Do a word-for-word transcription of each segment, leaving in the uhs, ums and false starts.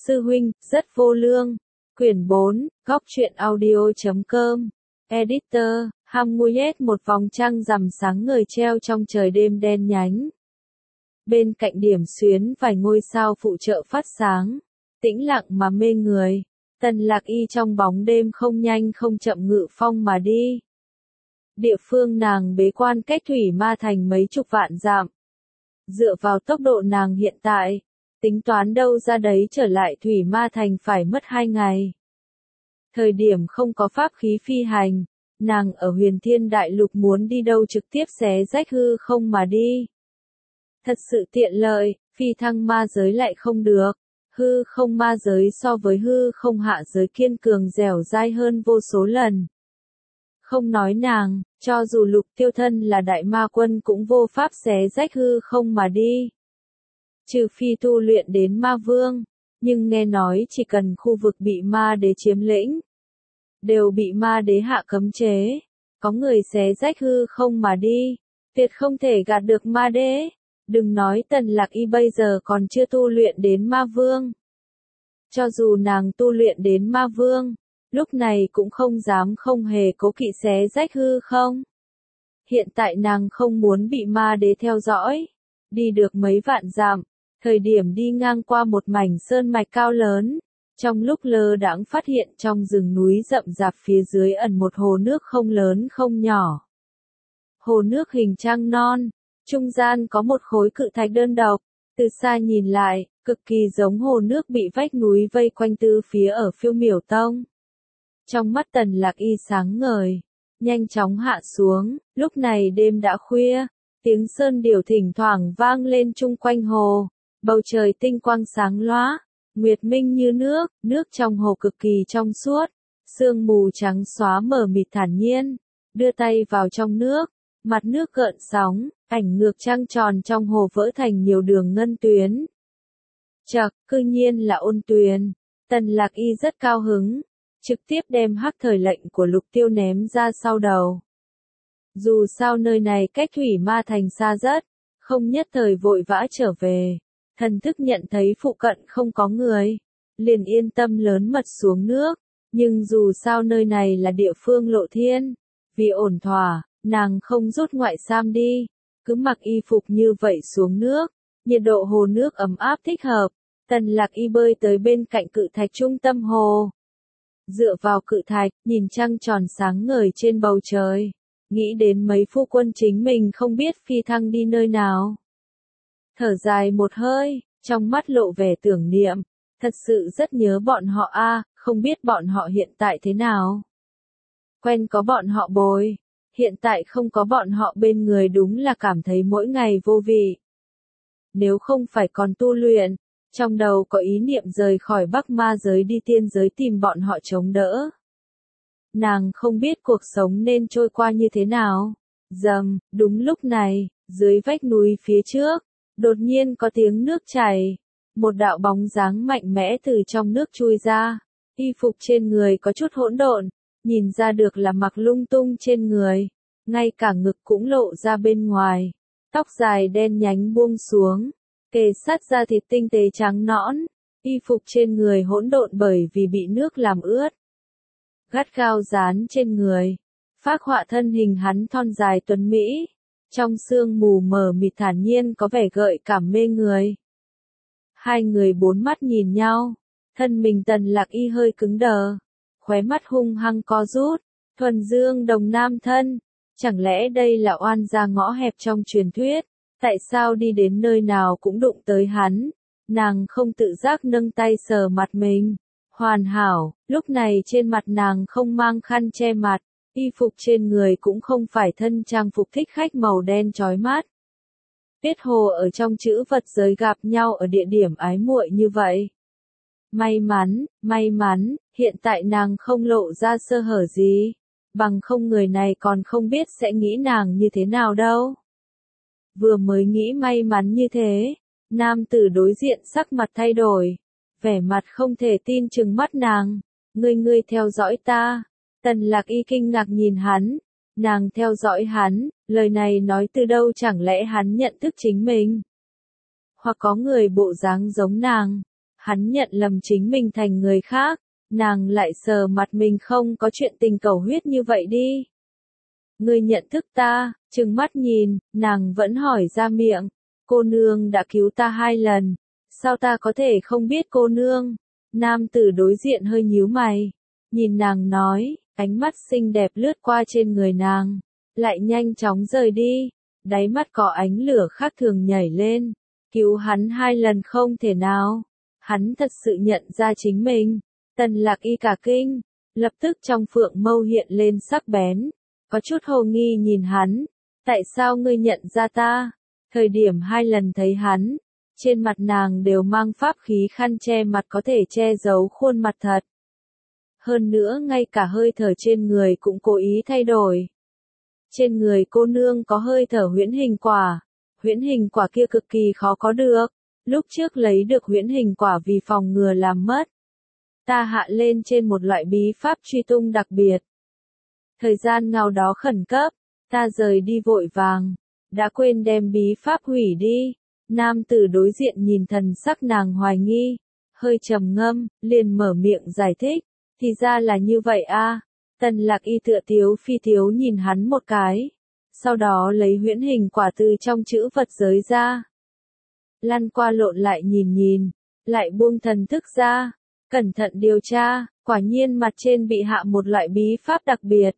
Sư huynh, rất vô lương. Quyển bốn, góc truyện audio chấm com. Editor, Hamuyet một vòng trăng rằm sáng ngời treo trong trời đêm đen nhánh. Bên cạnh điểm xuyến vài ngôi sao phụ trợ phát sáng. Tĩnh lặng mà mê người. Tần Lạc Y trong bóng đêm không nhanh không chậm ngự phong mà đi. Địa phương nàng bế quan cách Thủy Ma Thành mấy chục vạn dặm. Dựa vào tốc độ nàng hiện tại, tính toán đâu ra đấy trở lại Thủy Ma Thành phải mất hai ngày. Thời điểm không có pháp khí phi hành, nàng ở Huyền Thiên Đại Lục muốn đi đâu trực tiếp xé rách hư không mà đi. Thật sự tiện lợi, phi thăng ma giới lại không được. Hư không ma giới so với hư không hạ giới kiên cường dẻo dai hơn vô số lần. Không nói nàng, cho dù Lục Tiêu Thân là đại ma quân cũng vô pháp xé rách hư không mà đi. Trừ phi tu luyện đến ma vương, nhưng nghe nói chỉ cần khu vực bị ma đế chiếm lĩnh, đều bị ma đế hạ cấm chế. Có người xé rách hư không mà đi, tuyệt không thể gạt được ma đế. Đừng nói Tần Lạc Y bây giờ còn chưa tu luyện đến ma vương. Cho dù nàng tu luyện đến ma vương, lúc này cũng không dám không hề cố kỵ xé rách hư không. Hiện tại nàng không muốn bị ma đế theo dõi. Đi được mấy vạn dặm, thời điểm đi ngang qua một mảnh sơn mạch cao lớn. Trong lúc lơ đãng phát hiện trong rừng núi rậm rạp phía dưới ẩn một hồ nước không lớn không nhỏ. Hồ nước hình trăng non, trung gian có một khối cự thạch đơn độc, từ xa nhìn lại, cực kỳ giống hồ nước bị vách núi vây quanh tứ phía ở Phiêu Miểu Tông. Trong mắt Tần Lạc Y sáng ngời, nhanh chóng hạ xuống, lúc này đêm đã khuya, tiếng sơn điểu thỉnh thoảng vang lên chung quanh hồ, bầu trời tinh quang sáng lóa, nguyệt minh như nước, nước trong hồ cực kỳ trong suốt, sương mù trắng xóa mờ mịt thản nhiên, đưa tay vào trong nước, mặt nước gợn sóng, ảnh ngược trăng tròn trong hồ vỡ thành nhiều đường ngân tuyến. Chậc, cư nhiên là Ôn Tuyền. Tần Lạc Y rất cao hứng, trực tiếp đem hắc thời lệnh của Lục Tiêu ném ra sau đầu. Dù sao nơi này cách Thủy Ma Thành xa rất, không nhất thời vội vã trở về. Thần thức nhận thấy phụ cận không có người, liền yên tâm lớn mật xuống nước. Nhưng dù sao nơi này là địa phương lộ thiên, vì ổn thỏa, nàng không rút ngoại sam đi, cứ mặc y phục như vậy xuống nước. Nhiệt độ hồ nước ấm áp thích hợp, Tần Lạc Y bơi tới bên cạnh cự thạch trung tâm hồ. Dựa vào cự thạch, nhìn trăng tròn sáng ngời trên bầu trời, nghĩ đến mấy phu quân chính mình không biết phi thăng đi nơi nào. Thở dài một hơi, trong mắt lộ vẻ tưởng niệm, thật sự rất nhớ bọn họ a, không biết bọn họ hiện tại thế nào. Quen có bọn họ bồi, hiện tại không có bọn họ bên người đúng là cảm thấy mỗi ngày vô vị. Nếu không phải còn tu luyện, trong đầu có ý niệm rời khỏi Bắc Ma giới đi tiên giới tìm bọn họ chống đỡ. Nàng không biết cuộc sống nên trôi qua như thế nào. Rầm, đúng lúc này, dưới vách núi phía trước, đột nhiên có tiếng nước chảy. Một đạo bóng dáng mạnh mẽ từ trong nước chui ra. Y phục trên người có chút hỗn độn, nhìn ra được là mặc lung tung trên người. Ngay cả ngực cũng lộ ra bên ngoài. Tóc dài đen nhánh buông xuống, kề sát da thịt tinh tế trắng nõn, y phục trên người hỗn độn bởi vì bị nước làm ướt. Gắt gao dán trên người, phác họa thân hình hắn thon dài tuấn mỹ, trong sương mù mờ mịt thản nhiên có vẻ gợi cảm mê người. Hai người bốn mắt nhìn nhau, thân mình Tần Lạc Y hơi cứng đờ, khóe mắt hung hăng co rút, thuần dương đồng nam thân. Chẳng lẽ đây là oan gia ngõ hẹp trong truyền thuyết? Tại sao đi đến nơi nào cũng đụng tới hắn? Nàng không tự giác nâng tay sờ mặt mình. Hoàn hảo, lúc này trên mặt nàng không mang khăn che mặt, y phục trên người cũng không phải thân trang phục thích khách màu đen chói mắt. Biết hồ ở trong chữ vật giới gặp nhau ở địa điểm ái muội như vậy. May mắn, may mắn, hiện tại nàng không lộ ra sơ hở gì. Bằng không người này còn không biết sẽ nghĩ nàng như thế nào đâu. Vừa mới nghĩ may mắn như thế, nam tử đối diện sắc mặt thay đổi, vẻ mặt không thể tin trừng mắt nàng. Ngươi ngươi theo dõi ta. Tần Lạc Y kinh ngạc nhìn hắn, nàng theo dõi hắn, lời này nói từ đâu, chẳng lẽ hắn nhận thức chính mình? Hoặc có người bộ dáng giống nàng? Hắn nhận lầm chính mình thành người khác, nàng lại sờ mặt mình không có chuyện tình cầu huyết như vậy đi. Ngươi nhận thức ta, trừng mắt nhìn, nàng vẫn hỏi ra miệng, cô nương đã cứu ta hai lần, sao ta có thể không biết cô nương? Nam tử đối diện hơi nhíu mày, nhìn nàng nói, ánh mắt xinh đẹp lướt qua trên người nàng, lại nhanh chóng rời đi, đáy mắt có ánh lửa khác thường nhảy lên, cứu hắn hai lần không thể nào, hắn thật sự nhận ra chính mình, Tần Lạc Y cả kinh, lập tức trong phượng mâu hiện lên sắc bén, có chút hồ nghi nhìn hắn, tại sao ngươi nhận ra ta? Thời điểm hai lần thấy hắn, trên mặt nàng đều mang pháp khí khăn che mặt có thể che giấu khuôn mặt thật. Hơn nữa ngay cả hơi thở trên người cũng cố ý thay đổi. Trên người cô nương có hơi thở huyễn hình quả, huyễn hình quả kia cực kỳ khó có được, lúc trước lấy được huyễn hình quả vì phòng ngừa làm mất. Ta hạ lên trên một loại bí pháp truy tung đặc biệt. Thời gian nào đó khẩn cấp, ta rời đi vội vàng, đã quên đem bí pháp hủy đi. Nam tử đối diện nhìn thần sắc nàng hoài nghi, hơi trầm ngâm, liền mở miệng giải thích, thì ra là như vậy a. Tần Lạc Y tựa tiếu phi tiếu nhìn hắn một cái, sau đó lấy huyễn hình quả từ trong chữ vật giới ra. Lăn qua lộn lại nhìn nhìn, lại buông thần thức ra, cẩn thận điều tra, quả nhiên mặt trên bị hạ một loại bí pháp đặc biệt.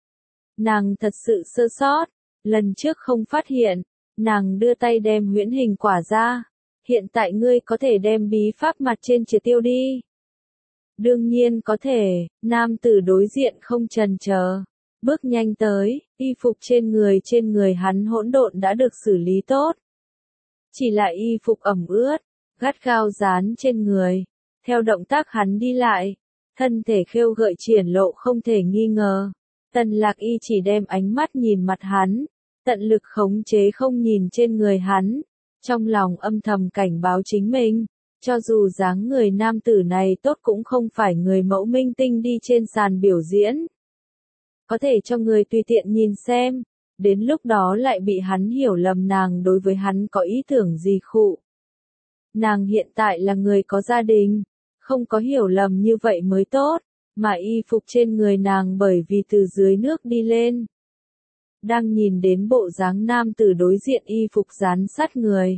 Nàng thật sự sơ sót, lần trước không phát hiện, nàng đưa tay đem huyễn hình quả ra, hiện tại ngươi có thể đem bí pháp mặt trên triệt tiêu đi. Đương nhiên có thể, nam tử đối diện không chần chờ, bước nhanh tới, y phục trên người trên người hắn hỗn độn đã được xử lý tốt. Chỉ là y phục ẩm ướt, gắt gao dán trên người, theo động tác hắn đi lại, thân thể khêu gợi triển lộ không thể nghi ngờ. Tần Lạc Y chỉ đem ánh mắt nhìn mặt hắn, tận lực khống chế không nhìn trên người hắn, trong lòng âm thầm cảnh báo chính mình, cho dù dáng người nam tử này tốt cũng không phải người mẫu minh tinh đi trên sàn biểu diễn. Có thể cho người tùy tiện nhìn xem, đến lúc đó lại bị hắn hiểu lầm nàng đối với hắn có ý tưởng gì khụ. Nàng hiện tại là người có gia đình, không có hiểu lầm như vậy mới tốt, mà y phục trên người nàng bởi vì từ dưới nước đi lên. Đang nhìn đến bộ dáng nam tử đối diện y phục dán sát người.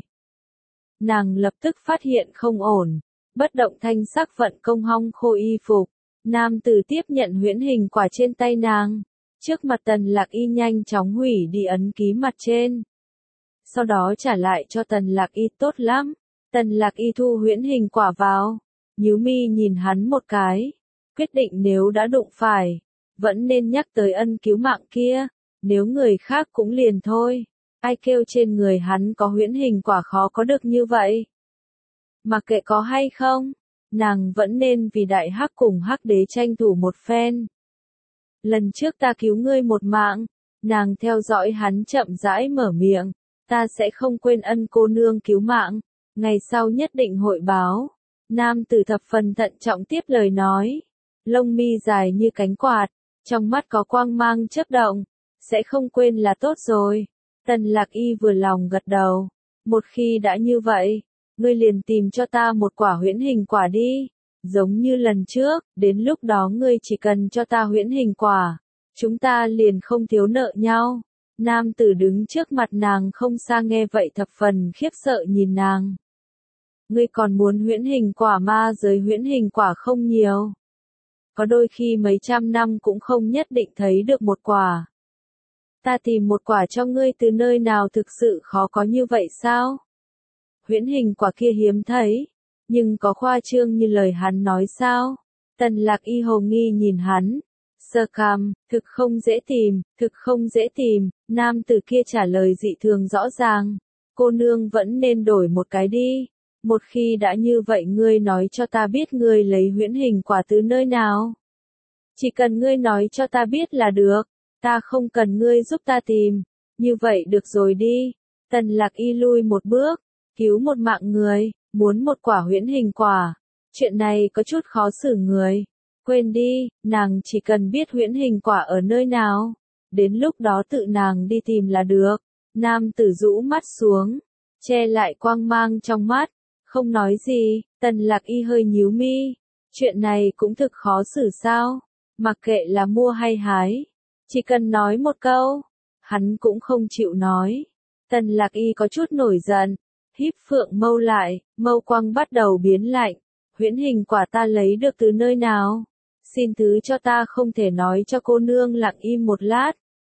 Nàng lập tức phát hiện không ổn, bất động thanh sắc vận công hong khô y phục, nam tử tiếp nhận huyễn hình quả trên tay nàng, trước mặt Tần Lạc Y nhanh chóng hủy đi ấn ký mặt trên. Sau đó trả lại cho Tần Lạc Y tốt lắm, Tần Lạc Y thu huyễn hình quả vào, nhíu mi nhìn hắn một cái, quyết định nếu đã đụng phải, vẫn nên nhắc tới ân cứu mạng kia, nếu người khác cũng liền thôi. Ai kêu trên người hắn có huyễn hình quả khó có được như vậy. Mặc kệ có hay không, nàng vẫn nên vì đại hắc cùng hắc đế tranh thủ một phen. Lần trước ta cứu ngươi một mạng, nàng theo dõi hắn chậm rãi mở miệng, ta sẽ không quên ân cô nương cứu mạng, ngày sau nhất định hội báo. Nam tử thập phần thận trọng tiếp lời nói, lông mi dài như cánh quạt, trong mắt có quang mang chớp động, sẽ không quên là tốt rồi. Tần Lạc Y vừa lòng gật đầu, một khi đã như vậy, ngươi liền tìm cho ta một quả huyễn hình quả đi, giống như lần trước, đến lúc đó ngươi chỉ cần cho ta huyễn hình quả, chúng ta liền không thiếu nợ nhau. Nam tử đứng trước mặt nàng không xa nghe vậy thập phần khiếp sợ nhìn nàng. Ngươi còn muốn huyễn hình quả ma giới huyễn hình quả không nhiều. Có đôi khi mấy trăm năm cũng không nhất định thấy được một quả. Ta tìm một quả cho ngươi từ nơi nào thực sự khó có như vậy sao? Huyễn hình quả kia hiếm thấy, nhưng có khoa trương như lời hắn nói sao? Tần Lạc Y hồ nghi nhìn hắn, sơ cằm, thực không dễ tìm, thực không dễ tìm, nam tử kia trả lời dị thường rõ ràng, cô nương vẫn nên đổi một cái đi, một khi đã như vậy ngươi nói cho ta biết ngươi lấy huyễn hình quả từ nơi nào. Chỉ cần ngươi nói cho ta biết là được. Ta không cần ngươi giúp ta tìm, như vậy được rồi đi. Tần Lạc Y lui một bước, cứu một mạng người, muốn một quả huyễn hình quả. Chuyện này có chút khó xử người. Quên đi, nàng chỉ cần biết huyễn hình quả ở nơi nào. Đến lúc đó tự nàng đi tìm là được. Nam tử rũ mắt xuống, che lại quang mang trong mắt, Không nói gì, Tần Lạc Y hơi nhíu mi. Chuyện này cũng thực khó xử sao? Mặc kệ là mua hay hái. Chỉ cần nói một câu. Hắn cũng không chịu nói. Tần Lạc Y có chút nổi giận. Híp phượng mâu lại, mâu quang bắt đầu biến lạnh. Huyễn hình quả ta lấy được từ nơi nào? Xin thứ cho ta không thể nói cho cô nương lặng im một lát.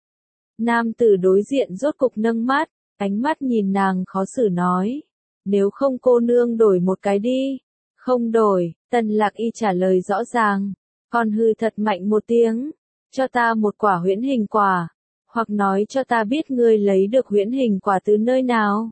Nam tử đối diện rốt cục nâng mắt, ánh mắt nhìn nàng khó xử nói. Nếu không cô nương đổi một cái đi. Không đổi, Tần Lạc Y trả lời rõ ràng. Còn hư thật mạnh một tiếng. Cho ta một quả huyễn hình quả. Hoặc nói cho ta biết ngươi lấy được huyễn hình quả từ nơi nào.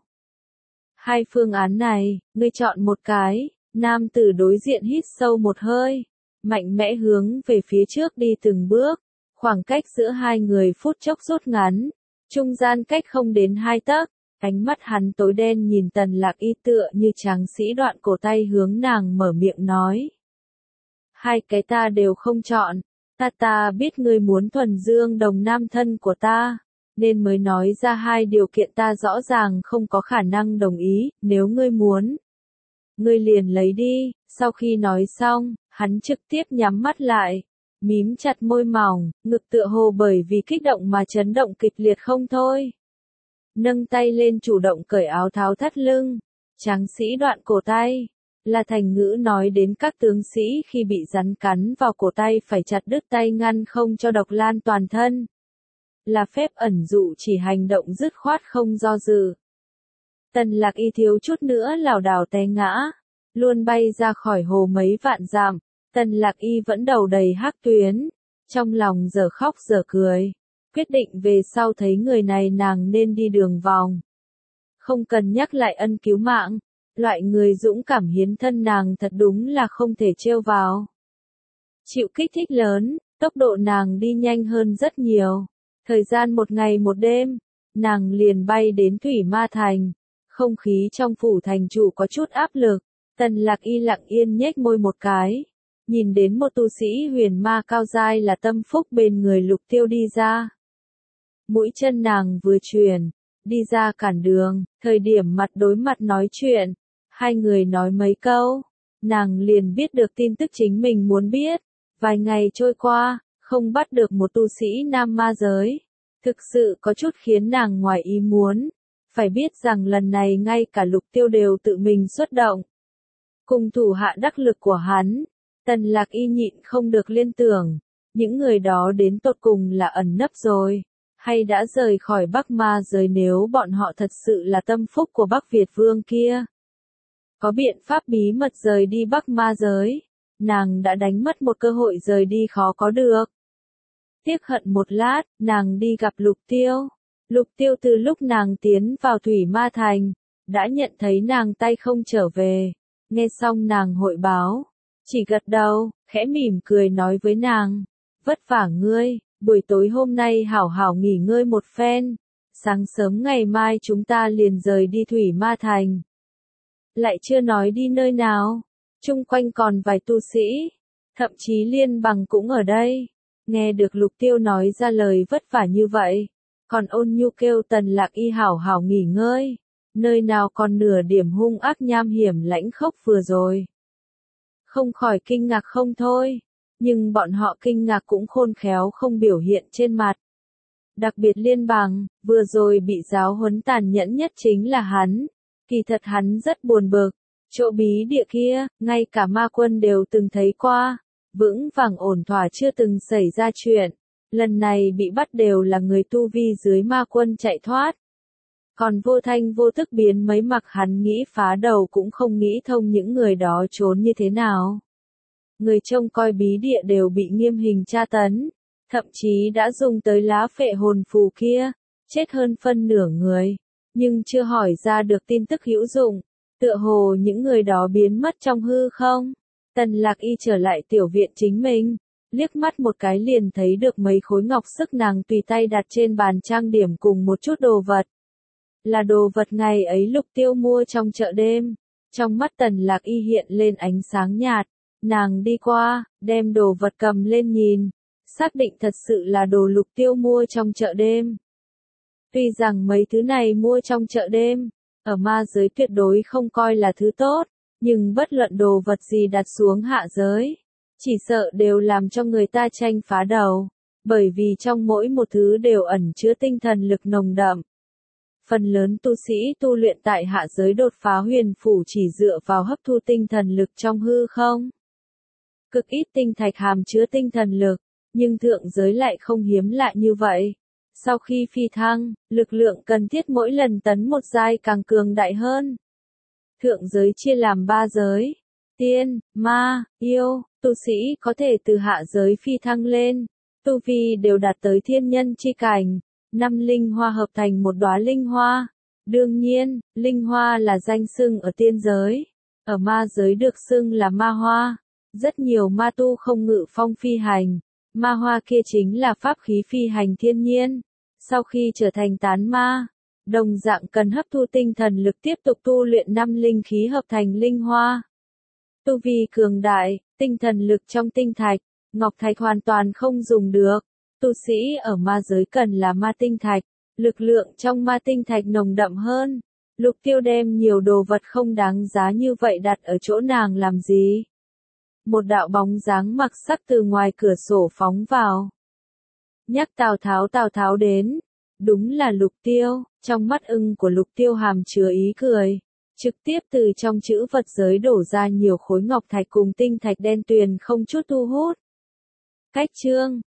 Hai phương án này, ngươi chọn một cái. Nam tử đối diện hít sâu một hơi. Mạnh mẽ hướng về phía trước đi từng bước. Khoảng cách giữa hai người phút chốc rút ngắn. Trung gian cách không đến hai tấc. Ánh mắt hắn tối đen nhìn Tần Lạc Y tựa như tráng sĩ đoạn cổ tay hướng nàng mở miệng nói. Hai cái ta đều không chọn. Ta ta biết ngươi muốn thuần dương đồng nam thân của ta. Nên mới nói ra hai điều kiện ta rõ ràng không có khả năng đồng ý. Nếu ngươi muốn. Ngươi liền lấy đi. Sau khi nói xong, hắn trực tiếp nhắm mắt lại. Mím chặt môi mỏng, ngực tựa hồ bởi vì kích động mà chấn động kịch liệt không thôi. Nâng tay lên chủ động cởi áo tháo thắt lưng. Tráng sĩ đoạn cổ tay. Là thành ngữ nói đến các tướng sĩ khi bị rắn cắn vào cổ tay phải chặt đứt tay ngăn không cho độc lan toàn thân. Là phép ẩn dụ chỉ hành động dứt khoát không do dự. Tần Lạc Y thiếu chút nữa lảo đảo té ngã. Luôn bay ra khỏi hồ mấy vạn dặm. Tần Lạc Y vẫn đầu đầy hắc tuyến. Trong lòng giờ khóc giờ cười. Quyết định về sau thấy người này nàng nên đi đường vòng. Không cần nhắc lại ân cứu mạng. Loại người dũng cảm hiến thân nàng thật đúng là không thể trêu vào. Chịu kích thích lớn, tốc độ nàng đi nhanh hơn rất nhiều. Thời gian một ngày một đêm, nàng liền bay đến Thủy Ma Thành. Không khí trong phủ thành chủ có chút áp lực. Tần Lạc Y lặng yên nhếch môi một cái. Nhìn đến một tu sĩ huyền ma cao giai là Tâm Phúc bên người Lục Tiêu đi ra. Mũi chân nàng vừa chuyển, đi ra cản đường, thời điểm mặt đối mặt nói chuyện. Hai người nói mấy câu, nàng liền biết được tin tức chính mình muốn biết. Vài ngày trôi qua, không bắt được một tu sĩ nam ma giới. Thực sự có chút khiến nàng ngoài ý muốn. Phải biết rằng lần này ngay cả Lục Tiêu đều tự mình xuất động. Cùng thủ hạ đắc lực của hắn, Tần Lạc Y nhịn không được liên tưởng. Những người đó đến tột cùng là ẩn nấp rồi. Hay đã rời khỏi Bắc Ma giới nếu bọn họ thật sự là Tâm Phúc của Bắc Việt Vương kia. Có biện pháp bí mật rời đi Bắc Ma giới. Nàng đã đánh mất một cơ hội rời đi khó có được. Tiếc hận một lát, nàng đi gặp Lục Tiêu. Lục Tiêu từ lúc nàng tiến vào Thủy Ma Thành, đã nhận thấy nàng tay không trở về. Nghe xong nàng hội báo, chỉ gật đầu, khẽ mỉm cười nói với nàng. Vất vả ngươi, buổi tối hôm nay hảo hảo nghỉ ngơi một phen. Sáng sớm ngày mai chúng ta liền rời đi Thủy Ma Thành. Lại chưa nói đi nơi nào. Chung quanh còn vài tu sĩ. Thậm chí Liên Bằng cũng ở đây. Nghe được Lục Tiêu nói ra lời vất vả như vậy. Còn ôn nhu kêu Tần Lạc Y hảo hảo nghỉ ngơi. Nơi nào còn nửa điểm hung ác nham hiểm lãnh khốc vừa rồi. Không khỏi kinh ngạc không thôi. Nhưng bọn họ kinh ngạc cũng khôn khéo không biểu hiện trên mặt. Đặc biệt Liên Bằng, vừa rồi bị giáo huấn tàn nhẫn nhất chính là hắn. Kỳ thật hắn rất buồn bực. Chỗ bí địa kia, ngay cả ma quân đều từng thấy qua. Vững vàng ổn thỏa chưa từng xảy ra chuyện. Lần này bị bắt đều là người tu vi dưới ma quân chạy thoát. Còn vô thanh vô tức biến mấy mặc hắn nghĩ phá đầu cũng không nghĩ thông những người đó trốn như thế nào. Người trông coi bí địa đều bị nghiêm hình tra tấn. Thậm chí đã dùng tới lá phệ hồn phù kia. Chết hơn phân nửa người. Nhưng chưa hỏi ra được tin tức hữu dụng. Tựa hồ những người đó biến mất trong hư không. Tần Lạc Y trở lại tiểu viện chính mình. Liếc mắt một cái liền thấy được mấy khối ngọc sức nàng tùy tay đặt trên bàn trang điểm cùng một chút đồ vật. Là đồ vật ngày ấy Lục Tiêu mua trong chợ đêm. Trong mắt Tần Lạc Y hiện lên ánh sáng nhạt. Nàng đi qua, đem đồ vật cầm lên nhìn. Xác định thật sự là đồ Lục Tiêu mua trong chợ đêm. Tuy rằng mấy thứ này mua trong chợ đêm, ở ma giới tuyệt đối không coi là thứ tốt. Nhưng bất luận đồ vật gì đặt xuống hạ giới, chỉ sợ đều làm cho người ta tranh phá đầu, bởi vì trong mỗi một thứ đều ẩn chứa tinh thần lực nồng đậm. Phần lớn tu sĩ tu luyện tại hạ giới đột phá huyền phủ chỉ dựa vào hấp thu tinh thần lực trong hư không. Cực ít tinh thạch hàm chứa tinh thần lực, nhưng thượng giới lại không hiếm lạ như vậy. Sau khi phi thăng, lực lượng cần thiết mỗi lần tấn một giai càng cường đại hơn. Thượng giới chia làm ba giới: tiên, ma, yêu. Tu sĩ có thể từ hạ giới phi thăng lên, tu vi đều đạt tới thiên nhân chi cảnh. Năm linh hoa hợp thành một đóa linh hoa. Đương nhiên, linh hoa là danh xưng ở tiên giới, ở ma giới được xưng là ma hoa. Rất nhiều ma tu không ngự phong phi hành, ma hoa kia chính là pháp khí phi hành thiên nhiên. Sau khi trở thành tán ma, đồng dạng cần hấp thu tinh thần lực tiếp tục tu luyện năm linh khí hợp thành linh hoa. Tu vi cường đại, tinh thần lực trong tinh thạch, ngọc thạch hoàn toàn không dùng được. Tu sĩ ở ma giới cần là ma tinh thạch, lực lượng trong ma tinh thạch nồng đậm hơn. Lục Tiêu đem nhiều đồ vật không đáng giá như vậy đặt ở chỗ nàng làm gì? Một đạo bóng dáng mặc sắc từ ngoài cửa sổ phóng vào. Nhắc Tào Tháo Tào Tháo đến. Đúng là Lục Tiêu, trong mắt ưng của Lục Tiêu hàm chứa ý cười. Trực tiếp từ trong chữ vật giới đổ ra nhiều khối ngọc thạch cùng tinh thạch đen tuyền không chút thu hút. Cách chương